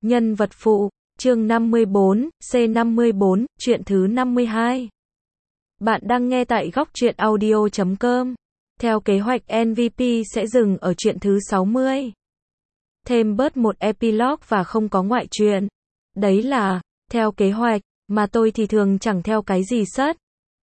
Nhân vật phụ, chương 54, C54, chuyện thứ 52. Bạn đang nghe tại góc truyện audio.com. Theo kế hoạch MVP sẽ dừng ở chuyện thứ 60. Thêm bớt một epilogue và không có ngoại truyện. Đấy là, theo kế hoạch, mà tôi thì thường chẳng theo cái gì sất.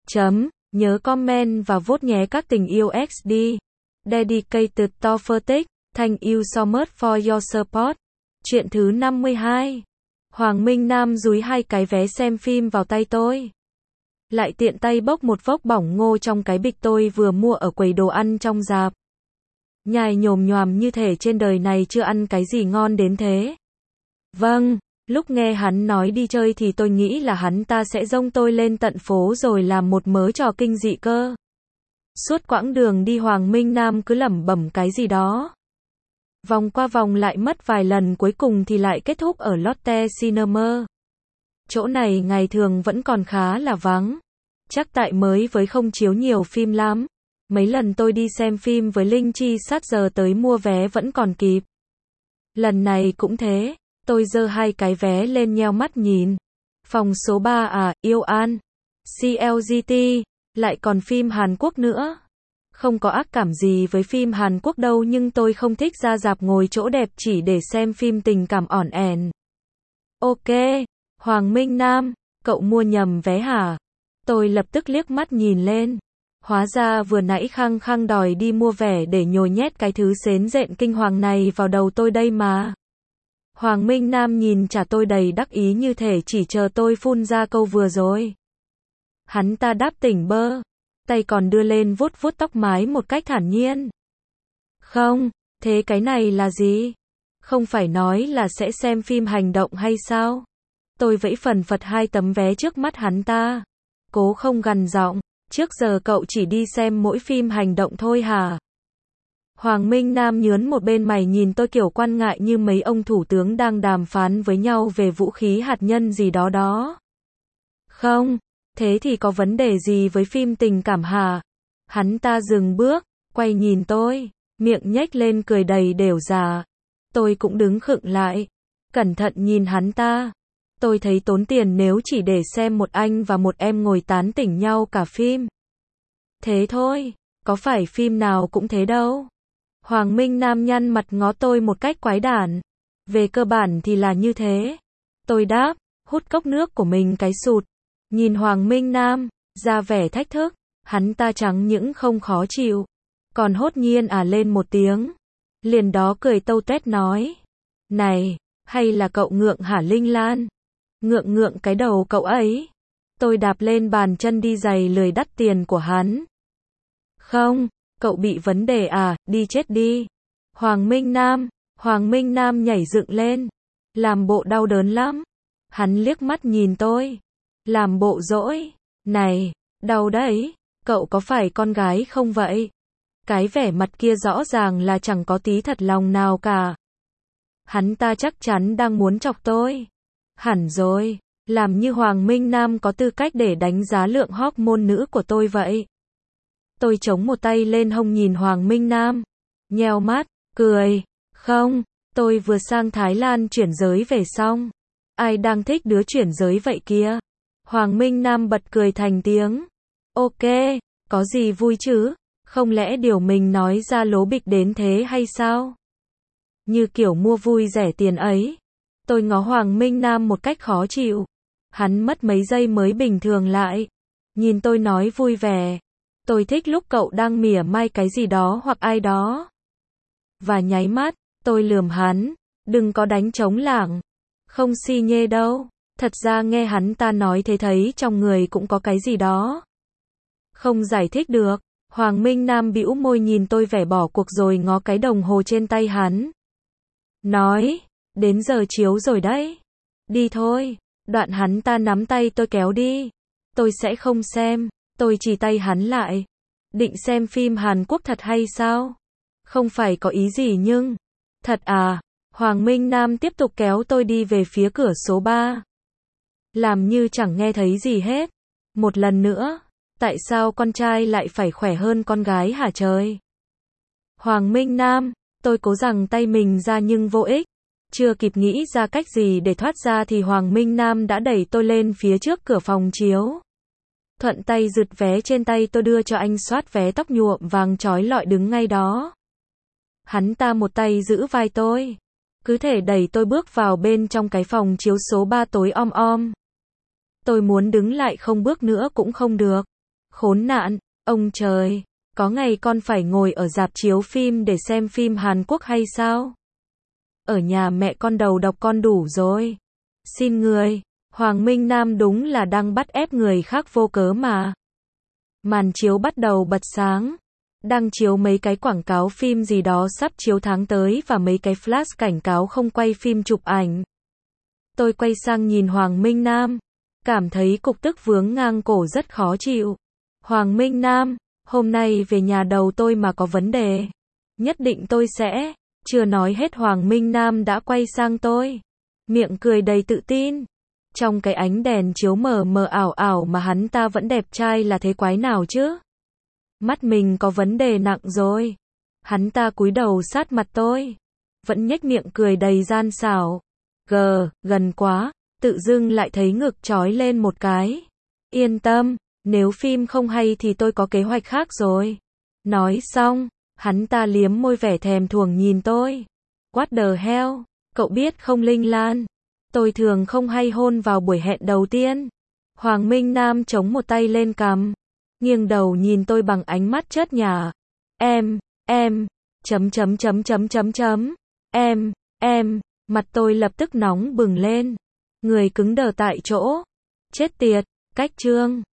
Nhớ comment và vote nhé các tình yêu XD. Dedicated to Fertic, thank you so much for your support. Chuyện thứ 52. Hoàng Minh Nam dúi 2 cái vé xem phim vào tay tôi. Lại tiện tay bốc một vốc bỏng ngô trong cái bịch tôi vừa mua ở quầy đồ ăn trong rạp. Nhai nhồm nhoàm như thể trên đời này chưa ăn cái gì ngon đến thế. Vâng, lúc nghe hắn nói đi chơi thì tôi nghĩ là hắn ta sẽ dông tôi lên tận phố rồi làm một mớ trò kinh dị cơ. Suốt quãng đường đi Hoàng Minh Nam cứ lẩm bẩm cái gì đó. Vòng qua vòng lại mất vài lần, cuối cùng thì lại kết thúc ở Lotte Cinema. Chỗ này ngày thường vẫn còn khá là vắng. Chắc tại mới với không chiếu nhiều phim lắm. Mấy lần tôi đi xem phim với Linh Chi sát giờ tới mua vé vẫn còn kịp. Lần này cũng thế, tôi giơ 2 cái vé lên nheo mắt nhìn. Phòng số 3 à, Yêu An, CLGT, lại còn phim Hàn Quốc nữa. Không có ác cảm gì với phim Hàn Quốc đâu, nhưng tôi không thích ra rạp ngồi chỗ đẹp chỉ để xem phim tình cảm ỏn ẻn. Ok, Hoàng Minh Nam, cậu mua nhầm vé hả? Tôi lập tức liếc mắt nhìn lên. Hóa ra vừa nãy khăng khăng đòi đi mua vé để nhồi nhét cái thứ xến rện kinh hoàng này vào đầu tôi đây mà. Hoàng Minh Nam nhìn trả tôi đầy đắc ý như thể chỉ chờ tôi phun ra câu vừa rồi. Hắn ta đáp tỉnh bơ, tay còn đưa lên vuốt vuốt tóc mái một cách thản nhiên. Không, thế cái này là gì? Không phải nói là sẽ xem phim hành động hay sao? Tôi vẫy phần phật 2 tấm vé trước mắt hắn ta. Cố không gằn giọng, trước giờ cậu chỉ đi xem mỗi phim hành động thôi hả? Hoàng Minh Nam nhướn một bên mày nhìn tôi kiểu quan ngại như mấy ông thủ tướng đang đàm phán với nhau về vũ khí hạt nhân gì đó đó. Không, thế thì có vấn đề gì với phim tình cảm hả? Hắn ta dừng bước, quay nhìn tôi, miệng nhếch lên cười đầy đểu già. Tôi cũng đứng khựng lại, cẩn thận nhìn hắn ta. Tôi thấy tốn tiền nếu chỉ để xem một anh và một em ngồi tán tỉnh nhau cả phim. Thế thôi, có phải phim nào cũng thế đâu. Hoàng Minh Nam nhăn mặt ngó tôi một cách quái đản. Về cơ bản thì là như thế. Tôi đáp, hút cốc nước của mình cái sụt. Nhìn Hoàng Minh Nam, ra vẻ thách thức. Hắn ta chẳng những không khó chịu, còn hốt nhiên lên một tiếng. Liền đó cười tâu tuét nói. Này, hay là cậu ngượng hả Linh Lan? Ngượng cái đầu cậu ấy. Tôi đạp lên bàn chân đi giày lười đắt tiền của hắn. Không, cậu bị vấn đề à, đi chết đi. Hoàng Minh Nam nhảy dựng lên, làm bộ đau đớn lắm. Hắn liếc mắt nhìn tôi, làm bộ dỗi. Này, đau đấy, cậu có phải con gái không vậy? Cái vẻ mặt kia rõ ràng là chẳng có tí thật lòng nào cả. Hắn ta chắc chắn đang muốn chọc tôi. Hẳn rồi, làm như Hoàng Minh Nam có tư cách để đánh giá lượng hormone nữ của tôi vậy. Tôi chống một tay lên hông nhìn Hoàng Minh Nam, nheo mắt, cười. Không, tôi vừa sang Thái Lan chuyển giới về xong. Ai đang thích đứa chuyển giới vậy kia? Hoàng Minh Nam bật cười thành tiếng. Ok, có gì vui chứ? Không lẽ điều mình nói ra lố bịch đến thế hay sao? Như kiểu mua vui rẻ tiền ấy. Tôi ngó Hoàng Minh Nam một cách khó chịu. Hắn mất mấy giây mới bình thường lại. Nhìn tôi nói vui vẻ. Tôi thích lúc cậu đang mỉa mai cái gì đó hoặc ai đó. Và nháy mắt, tôi lườm hắn. Đừng có đánh trống lảng. Không si nhê đâu. Thật ra nghe hắn ta nói thế thấy trong người cũng có cái gì đó. Không giải thích được. Hoàng Minh Nam bĩu môi nhìn tôi vẻ bỏ cuộc rồi ngó cái đồng hồ trên tay hắn. Nói, đến giờ chiếu rồi đấy. Đi thôi. Đoạn hắn ta nắm tay tôi kéo đi. Tôi sẽ không xem. Tôi chỉ tay hắn lại. Định xem phim Hàn Quốc thật hay sao? Không phải có ý gì nhưng. Thật à? Hoàng Minh Nam tiếp tục kéo tôi đi về phía cửa số 3. Làm như chẳng nghe thấy gì hết. Một lần nữa. Tại sao con trai lại phải khỏe hơn con gái hả trời? Hoàng Minh Nam, tôi cố giằng tay mình ra nhưng vô ích. Chưa kịp nghĩ ra cách gì để thoát ra thì Hoàng Minh Nam đã đẩy tôi lên phía trước cửa phòng chiếu. Thuận tay giật vé trên tay tôi đưa cho anh soát vé, tóc nhuộm vàng chói lọi đứng ngay đó. Hắn ta một tay giữ vai tôi, cứ thể đẩy tôi bước vào bên trong cái phòng chiếu số 3 tối om om. Tôi muốn đứng lại không bước nữa cũng không được. Khốn nạn, ông trời, có ngày con phải ngồi ở rạp chiếu phim để xem phim Hàn Quốc hay sao? Ở nhà mẹ con đầu độc con đủ rồi. Xin người, Hoàng Minh Nam đúng là đang bắt ép người khác vô cớ mà. Màn chiếu bắt đầu bật sáng. Đang chiếu mấy cái quảng cáo phim gì đó sắp chiếu tháng tới và mấy cái flash cảnh cáo không quay phim chụp ảnh. Tôi quay sang nhìn Hoàng Minh Nam, cảm thấy cục tức vướng ngang cổ rất khó chịu. Hoàng Minh Nam, hôm nay về nhà đầu tôi mà có vấn đề. Nhất định tôi sẽ. Chưa nói hết Hoàng Minh Nam đã quay sang tôi. Miệng cười đầy tự tin. Trong cái ánh đèn chiếu mờ mờ ảo ảo mà hắn ta vẫn đẹp trai là thế quái nào chứ? Mắt mình có vấn đề nặng rồi. Hắn ta cúi đầu sát mặt tôi. Vẫn nhếch miệng cười đầy gian xảo. Gần quá. Tự dưng lại thấy ngực chói lên một cái. Yên tâm, nếu phim không hay thì tôi có kế hoạch khác rồi. Nói xong, hắn ta liếm môi vẻ thèm thuồng nhìn tôi. What the hell? Cậu biết không Linh Lan? Tôi thường không hay hôn vào buổi hẹn đầu tiên. Hoàng Minh Nam chống một tay lên cằm, nghiêng đầu nhìn tôi bằng ánh mắt chớt nhả. Em, mặt tôi lập tức nóng bừng lên. Người cứng đờ tại chỗ. Chết tiệt, cách chương.